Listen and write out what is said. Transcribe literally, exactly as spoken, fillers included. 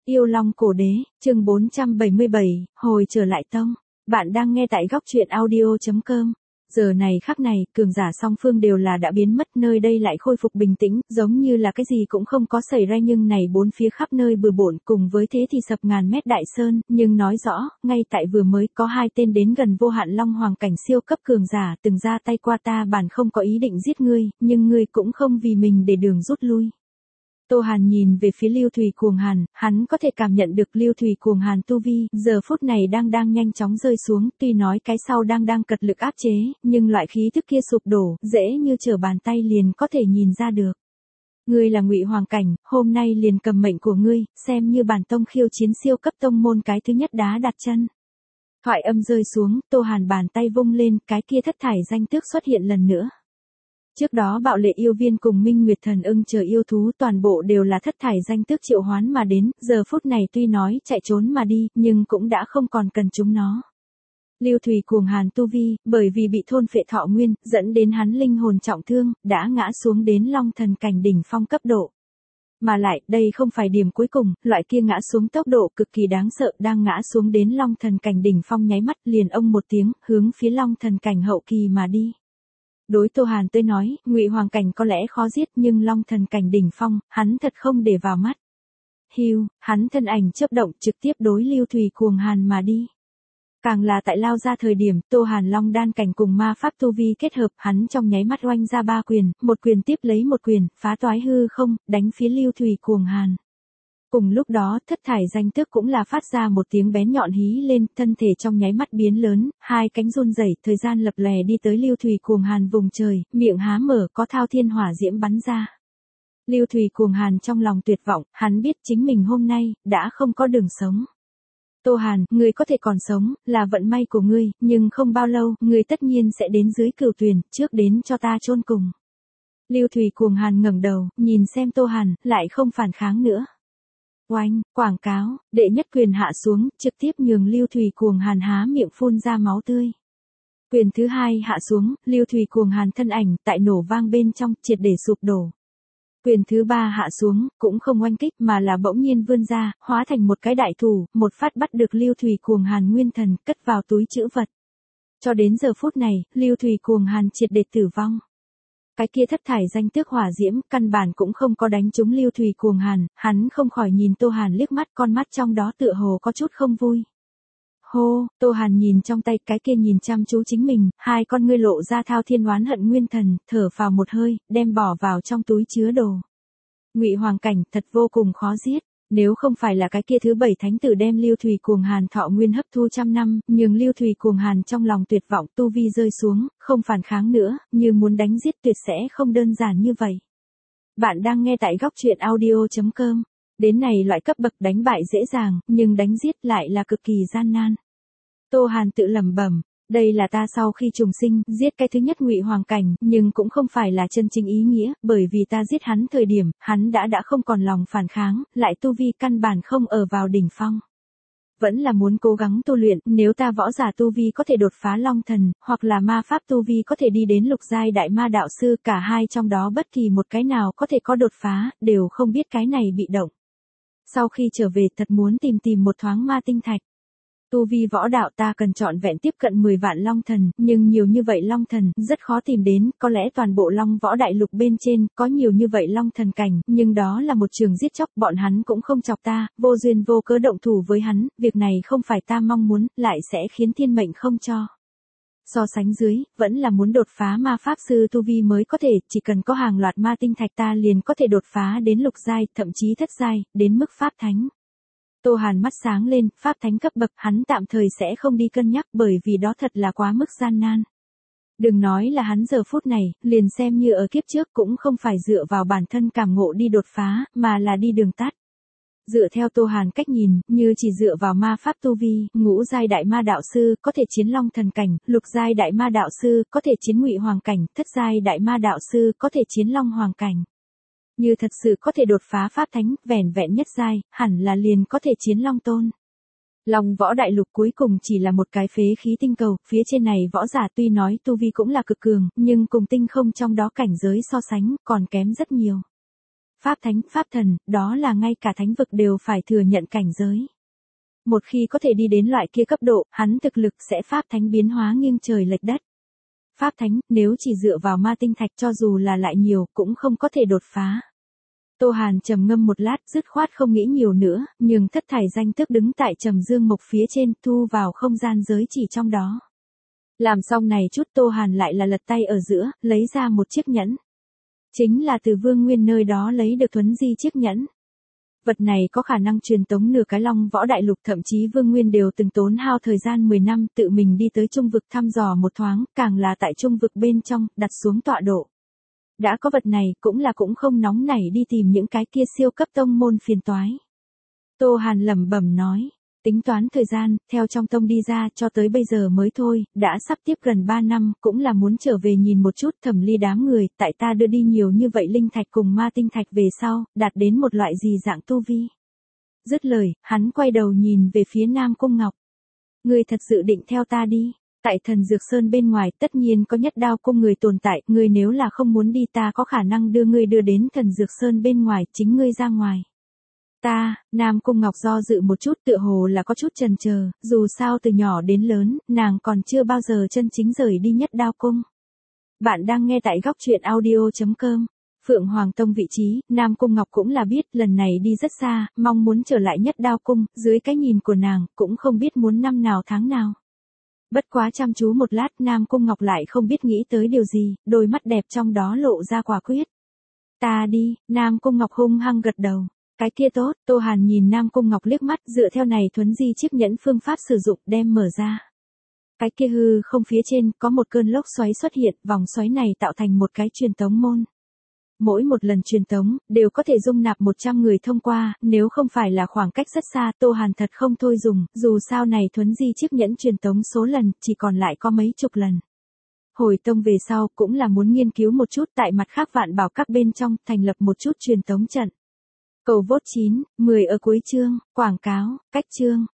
Yêu Long Cổ Đế, chương bốn trăm bảy mươi bảy, hồi trở lại tông. Bạn đang nghe tại góc truyện audio chấm com. Giờ này khắc này, cường giả song phương đều là đã biến mất, nơi đây lại khôi phục bình tĩnh, giống như là cái gì cũng không có xảy ra, nhưng này bốn phía khắp nơi bừa bộn, cùng với thế thì sập ngàn mét đại sơn, nhưng nói rõ, ngay tại vừa mới có hai tên đến gần vô hạn long hoàng cảnh siêu cấp cường giả từng ra tay qua ta, bản không có ý định giết ngươi, nhưng ngươi cũng không vì mình để đường rút lui. Tô Hàn nhìn về phía Lưu Thủy Cuồng Hàn, hắn có thể cảm nhận được Lưu Thủy Cuồng Hàn tu vi, giờ phút này đang đang nhanh chóng rơi xuống, tuy nói cái sau đang đang cật lực áp chế, nhưng loại khí thức kia sụp đổ, dễ như trở bàn tay liền có thể nhìn ra được. Ngươi là Ngụy Hoàng cảnh, hôm nay liền cầm mệnh của ngươi, xem như bản tông khiêu chiến siêu cấp tông môn cái thứ nhất đá đặt chân. Thoại âm rơi xuống, Tô Hàn bàn tay vung lên, cái kia thất thải danh tước xuất hiện lần nữa. Trước đó bạo lệ yêu viên cùng Minh Nguyệt Thần Ưng chờ yêu thú toàn bộ đều là thất thải danh tước triệu hoán mà đến, giờ phút này tuy nói chạy trốn mà đi, nhưng cũng đã không còn cần chúng nó. Lưu Thủy Cuồng Hàn tu vi, bởi vì bị thôn phệ thọ nguyên, dẫn đến hắn linh hồn trọng thương, đã ngã xuống đến long thần cảnh đỉnh phong cấp độ. Mà lại, đây không phải điểm cuối cùng, loại kia ngã xuống tốc độ cực kỳ đáng sợ, đang ngã xuống đến long thần cảnh đỉnh phong nháy mắt liền ông một tiếng, hướng phía long thần cảnh hậu kỳ mà đi. Đối Tô Hàn tới nói, Ngụy Hoàng cảnh có lẽ khó giết, nhưng long thần cảnh đỉnh phong, hắn thật không để vào mắt. Hiu, hắn thân ảnh chớp động trực tiếp đối Lưu Thủy Cuồng Hàn mà đi. Càng là tại lao ra thời điểm, Tô Hàn long đan cảnh cùng ma pháp tu vi kết hợp, hắn trong nháy mắt oanh ra ba quyền, một quyền tiếp lấy một quyền, phá toái hư không, đánh phía Lưu Thủy Cuồng Hàn. Cùng lúc đó, thất thải danh tước cũng là phát ra một tiếng bén nhọn hí lên, thân thể trong nháy mắt biến lớn, hai cánh run rẩy, thời gian lập lè đi tới Lưu Thủy Cuồng Hàn vùng trời, miệng há mở có thao thiên hỏa diễm bắn ra. Lưu Thủy Cuồng Hàn trong lòng tuyệt vọng, hắn biết chính mình hôm nay đã không có đường sống. Tô Hàn, ngươi có thể còn sống, là vận may của ngươi, nhưng không bao lâu, ngươi tất nhiên sẽ đến dưới cửu tuyền, trước đến cho ta chôn cùng. Lưu Thủy Cuồng Hàn ngẩng đầu, nhìn xem Tô Hàn, lại không phản kháng nữa. Oanh, quảng cáo, đệ nhất quyền hạ xuống, trực tiếp nhường Lưu Thủy Cuồng Hàn há miệng phun ra máu tươi. Quyền thứ hai hạ xuống, Lưu Thủy Cuồng Hàn thân ảnh tại nổ vang bên trong, triệt để sụp đổ. Quyền thứ ba hạ xuống, cũng không oanh kích mà là bỗng nhiên vươn ra, hóa thành một cái đại thủ, một phát bắt được Lưu Thủy Cuồng Hàn nguyên thần, cất vào túi trữ vật. Cho đến giờ phút này, Lưu Thủy Cuồng Hàn triệt để tử vong. Cái kia thất thải danh tước hỏa diễm, căn bản cũng không có đánh trúng Lưu Thủy Cuồng Hàn, hắn không khỏi nhìn Tô Hàn liếc mắt, con mắt trong đó tựa hồ có chút không vui. Hô, Tô Hàn nhìn trong tay cái kia nhìn chăm chú chính mình, hai con ngươi lộ ra thao thiên oán hận nguyên thần, thở phào một hơi, đem bỏ vào trong túi chứa đồ. Ngụy Hoàng cảnh thật vô cùng khó giết. Nếu không phải là cái kia thứ bảy thánh tử đem Lưu Thủy Cuồng Hàn thọ nguyên hấp thu trăm năm, nhưng Lưu Thủy Cuồng Hàn trong lòng tuyệt vọng, tu vi rơi xuống, không phản kháng nữa, như muốn đánh giết tuyệt sẽ không đơn giản như vậy. Bạn đang nghe tại góc truyện audio chấm com. Đến này loại cấp bậc đánh bại dễ dàng, nhưng đánh giết lại là cực kỳ gian nan. Tô Hàn tự lẩm bẩm, đây là ta sau khi trùng sinh, giết cái thứ nhất Ngụy Hoàng cảnh, nhưng cũng không phải là chân chính ý nghĩa, bởi vì ta giết hắn thời điểm, hắn đã đã không còn lòng phản kháng, lại tu vi căn bản không ở vào đỉnh phong. Vẫn là muốn cố gắng tu luyện, nếu ta võ giả tu vi có thể đột phá long thần, hoặc là ma pháp tu vi có thể đi đến lục giai đại ma đạo sư, cả hai trong đó bất kỳ một cái nào có thể có đột phá, đều không biết cái này bị động. Sau khi trở về thật muốn tìm tìm một thoáng ma tinh thạch. Tu vi võ đạo ta cần trọn vẹn tiếp cận mười vạn long thần, nhưng nhiều như vậy long thần, rất khó tìm đến, có lẽ toàn bộ long võ đại lục bên trên, có nhiều như vậy long thần cảnh, nhưng đó là một trường giết chóc, bọn hắn cũng không chọc ta, vô duyên vô cớ động thủ với hắn, việc này không phải ta mong muốn, lại sẽ khiến thiên mệnh không cho. So sánh dưới, vẫn là muốn đột phá ma pháp sư tu vi mới có thể, chỉ cần có hàng loạt ma tinh thạch ta liền có thể đột phá đến lục giai, thậm chí thất giai, đến mức pháp thánh. Tô Hàn mắt sáng lên, pháp thánh cấp bậc hắn tạm thời sẽ không đi cân nhắc bởi vì đó thật là quá mức gian nan. Đừng nói là hắn giờ phút này, liền xem như ở kiếp trước cũng không phải dựa vào bản thân cảm ngộ đi đột phá, mà là đi đường tắt. Dựa theo Tô Hàn cách nhìn, như chỉ dựa vào ma pháp tu vi, ngũ giai đại ma đạo sư có thể chiến long thần cảnh, lục giai đại ma đạo sư có thể chiến Ngụy Hoàng cảnh, thất giai đại ma đạo sư có thể chiến long hoàng cảnh. Như thật sự có thể đột phá pháp thánh, vẻn vẹn nhất giai, hẳn là liền có thể chiến long tôn. Long võ đại lục cuối cùng chỉ là một cái phế khí tinh cầu, phía trên này võ giả tuy nói tu vi cũng là cực cường, nhưng cùng tinh không trong đó cảnh giới so sánh, còn kém rất nhiều. Pháp thánh, pháp thần, đó là ngay cả thánh vực đều phải thừa nhận cảnh giới. Một khi có thể đi đến loại kia cấp độ, hắn thực lực sẽ pháp thánh biến hóa nghiêng trời lệch đất. Pháp thánh, nếu chỉ dựa vào ma tinh thạch cho dù là lại nhiều, cũng không có thể đột phá. Tô Hàn trầm ngâm một lát, dứt khoát không nghĩ nhiều nữa, nhưng thất thải danh tước đứng tại trầm dương mộc phía trên, thu vào không gian giới chỉ trong đó. Làm xong này chút, Tô Hàn lại là lật tay ở giữa, lấy ra một chiếc nhẫn. Chính là từ Vương Nguyên nơi đó lấy được thuấn di chiếc nhẫn. Vật này có khả năng truyền tống nửa cái Long Võ Đại Lục, thậm chí Vương Nguyên đều từng tốn hao thời gian mười năm tự mình đi tới trung vực thăm dò một thoáng, càng là tại trung vực bên trong, đặt xuống tọa độ. Đã có vật này, cũng là cũng không nóng nảy đi tìm những cái kia siêu cấp tông môn phiền toái. Tô Hàn lẩm bẩm nói, tính toán thời gian, theo trong tông đi ra cho tới bây giờ mới thôi, đã sắp tiếp gần ba năm, cũng là muốn trở về nhìn một chút Thẩm Ly đám người, tại ta đưa đi nhiều như vậy linh thạch cùng ma tinh thạch về sau, đạt đến một loại gì dạng tu vi. Dứt lời, hắn quay đầu nhìn về phía Nam Cung Ngọc. Ngươi thật sự định theo ta đi? Tại Thần Dược Sơn bên ngoài tất nhiên có Nhất Đao cung người tồn tại, ngươi nếu là không muốn đi ta có khả năng đưa ngươi đưa đến Thần Dược Sơn bên ngoài, chính ngươi ra ngoài. Ta, Nam Cung Ngọc do dự một chút, tựa hồ là có chút chần chờ, dù sao từ nhỏ đến lớn, nàng còn chưa bao giờ chân chính rời đi Nhất Đao cung. Bạn đang nghe tại góc truyện audio chấm com. Phượng Hoàng Tông vị trí, Nam Cung Ngọc cũng là biết lần này đi rất xa, mong muốn trở lại Nhất Đao cung, dưới cái nhìn của nàng, cũng không biết muốn năm nào tháng nào. Bất quá chăm chú một lát, Nam Cung Ngọc lại không biết nghĩ tới điều gì, đôi mắt đẹp trong đó lộ ra quả quyết. Ta đi, Nam Cung Ngọc hung hăng gật đầu. Cái kia tốt, Tô Hàn nhìn Nam Cung Ngọc liếc mắt, dựa theo này thuấn di chiếc nhẫn phương pháp sử dụng đem mở ra. Cái kia hư không phía trên có một cơn lốc xoáy xuất hiện, vòng xoáy này tạo thành một cái truyền tống môn. Mỗi một lần truyền tống, đều có thể dung nạp một trăm người thông qua, nếu không phải là khoảng cách rất xa, Tô Hàn thật không thôi dùng, dù sao này thuấn di chiếc nhẫn truyền tống số lần, chỉ còn lại có mấy chục lần. Hồi tông về sau, cũng là muốn nghiên cứu một chút tại mặt khác Vạn Bảo các bên trong, thành lập một chút truyền tống trận. Cầu vote chín, mười ở cuối chương, quảng cáo, cách chương.